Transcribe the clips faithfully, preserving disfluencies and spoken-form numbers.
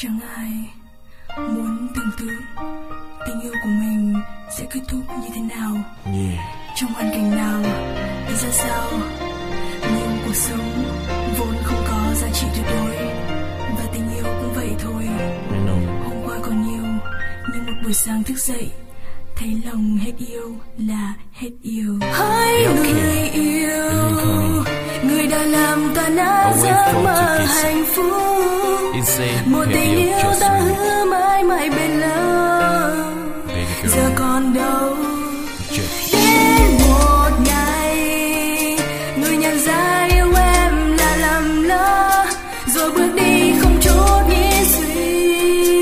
Chẳng ai muốn tưởng tượng tình yêu của mình sẽ kết thúc như thế nào, yeah. trong hoàn cảnh nào, ra sao. Nhưng cuộc sống vốn không có giá trị tuyệt đối, và tình yêu cũng vậy thôi. Hôm qua còn nhiều, nhưng một buổi sáng thức dậy thấy lòng hết yêu là hết yêu. Hỡi người yêu, người đã làm ta nát giấc mơ hạnh phúc, một tình yêu ta hứa mãi mãi bền lâu. Giờ còn đâu đến một ngày người nhận ra yêu em là lầm lỡ, rồi bước đi không chút nghĩ suy.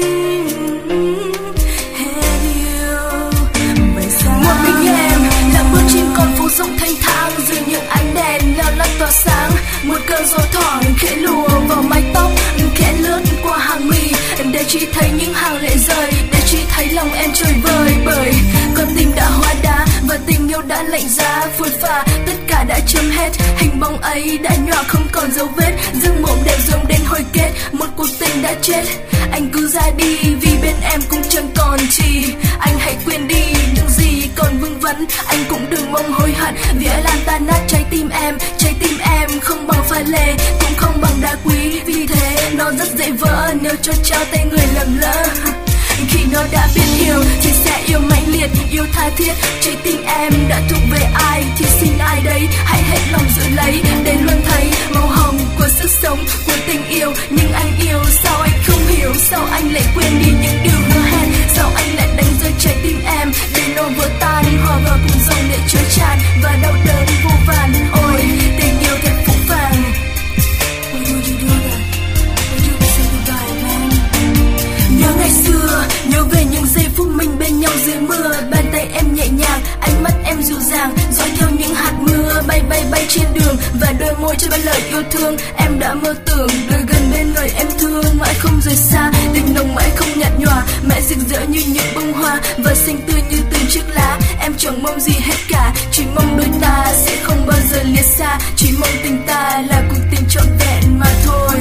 Hết yêu một mình em là bước chim con phố rộng thanh thang dưới những ánh đèn leo lắt tỏa sáng. Một cơn gió thoảng khẽ lùa vào mái tóc, khẽ lướt qua hàng mi để chỉ thấy những hàng lệ rơi, để chỉ thấy lòng em trôi vơi. Bởi con tim đã hóa đá và tình yêu đã lạnh giá phôi pha, tất cả đã chấm hết. Hình bóng ấy đã nhòa không còn dấu vết, giấc mộng đẹp dòng đến hồi kết. Một cuộc tình đã chết, anh cứ ra đi vì bên em cũng chẳng còn chi. Anh hãy quên đi những gì còn vương vấn, anh cũng đừng mong hối hận vì ai làm tan nát trái tim em. Trái tim em không bằng pha lê, cũng không bằng đá quý, vì thế nó rất dễ vỡ nếu cho trao tay người lầm lỡ. Khi nó đã biết yêu thì sẽ yêu mãnh liệt, yêu tha thiết. Trái tim em đã thuộc về ai thì xin ai đấy hãy hết lòng giữ lấy, để luôn thấy màu hồng của sức sống của tình yêu. Nhưng anh yêu sao anh không hiểu, sao anh lại quên đi những điều hứa hẹn, sao anh lại đánh rơi trái tim em để nó vỡ tan, hòa vào cùng dòng để chứa tràn và đau đớn vô vàn. Ôi tình yêu thật phũ phàng. Why would you do that? Why you say goodbye, man? Nhớ ngày xưa, nhớ về những giây phút mình bên nhau dưới mưa. Bàn tay em nhẹ nhàng, ánh mắt em dịu dàng, dõi theo những hạt mưa bay bay bay trên đường. Và đôi môi cho bao lời yêu thương, em đã mơ tưởng được gần bên người em thương. Mãi không rời xa, tình nồng mãi không nhạt nhòa, mãi rực rỡ như những bông hoa và xinh tươi như từng chiếc lá. Em chẳng mong gì hết cả, chỉ mong đôi ta sẽ không bao giờ liệt xa, chỉ mong tình ta là cuộc tình trọn vẹn mà thôi.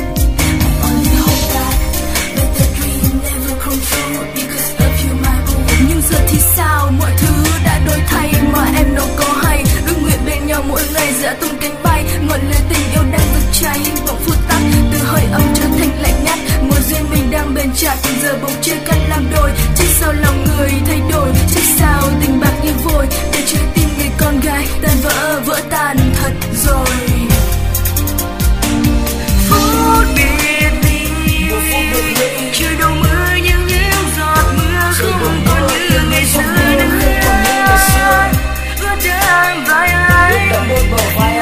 Nhưng giờ thì sao, mọi thứ đã đổi thay mà em đâu có hay. Ước nguyện bên nhau mỗi ngày giữa tung cánh bay, ngọn lửa tình yêu đang rực cháy bỗng phụt tắt, từ hơi ấm trở thành lạnh ngắt. Mùa duyên mình đang bền chặt, giờ bỗng chia cắt làm đôi. Trách sao lòng người thay đổi, trách sao tình bạc như vôi, để trái tim người con gái tan vỡ vỡ tan thật rồi. Phút biệt ly, trời đổ mưa nhưng những giọt mưa không còn như ngày xưa nữa. Ướt đẫm vai anh là mưa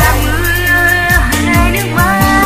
hai nước mắt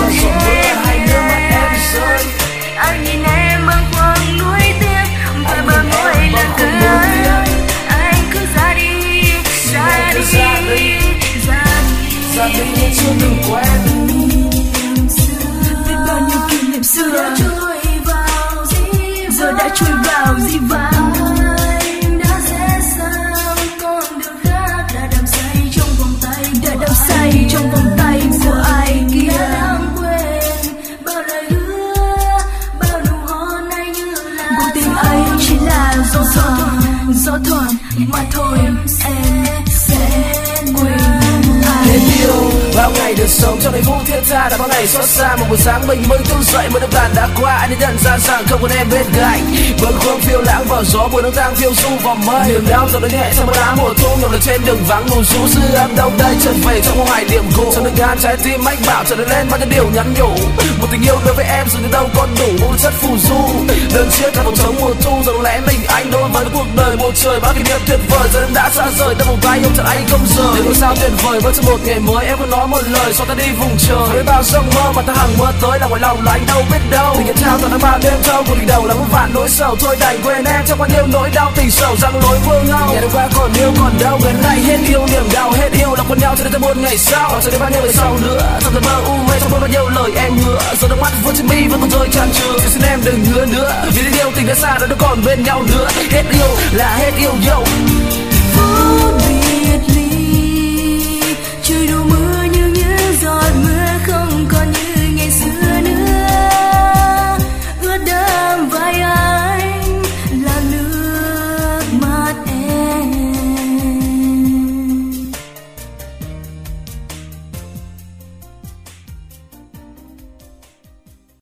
rơi. Anh nhìn em bâng khuâng nuối tiếc và bờ môi lần cơn. Anh cứ ra đi, ra đi, ra đi, ra đi như chưa từng quen. Biết bao nhiêu kỷ niệm xưa đã trôi vào dĩ giờ đã trôi vào dĩ vãng. Anh đã sẽ sao con đường khác đã đắm say trong vòng tay, đã đắm say trong vòng tay của ai kia. Đã lãng quên bao lời hứa, bao nụ hôn anh như là cuộc tình ấy chỉ là gió thoảng, gió thoảng mà thôi. Em sẽ quên. Hết yêu bao ngày được sống trong đầy phút thiết tha, đã bao ngày xót xa. Một buổi sáng mình mới thức dậy, một năm tàn đã qua, anh đi nhận ra rằng không còn em bên cạnh. Vẫn không phiêu lãng vào gió, buồn nắng tang phiêu du vào mây. Niềm đau giờ đến nhẹ trong mưa đá mùa thu, ngập được trên đường vắng ngủ rũ. Dư âm đâu đây trở về trong một hoài niệm cũ, trong đường gan trái tim mách bảo trở lên bao nhiêu điều nhắn nhủ. Một tình yêu đối với em giờ đến đâu còn đủ, một chất phù du. Đơn chiếc là một trống mùa thu, giờ lẽ mình anh đối với cuộc đời bầu trời bao kỷ niệm tuyệt vời. Giờ em đã xa rời, ta vòng tay ôm chặt anh không rời. Để ngôi sao tuyệt vời với trong một ngày mới, em có nói một lời cho ta đi vùng trời. Với bao giấc mơ mà ta hằng mơ tới, là ngoài lòng là anh đâu biết đâu. Tình nhân trao toàn đang bao đêm thâu, cuộc tình đầu là một vạn nỗi sầu. Thôi đành quên em trong bao nhiêu nỗi đau, tình sầu răng lối vương ngâu. Ngày hôm qua còn yêu còn đâu, ngày nay hết yêu, niềm đau hết yêu là con nhau cho đến một ngày sau. Còn cho đến bao nhiêu ngày sau nữa, trong giấc mơ u mê trong mơ bao nhiêu lời em hứa. Giờ nước mắt vuốt trên mi vẫn còn rơi tràn trừ, xin em đừng hứa nữa vì yêu tình đã xa đã đâu còn bên nhau nữa. Hết yêu là hết yêu yo.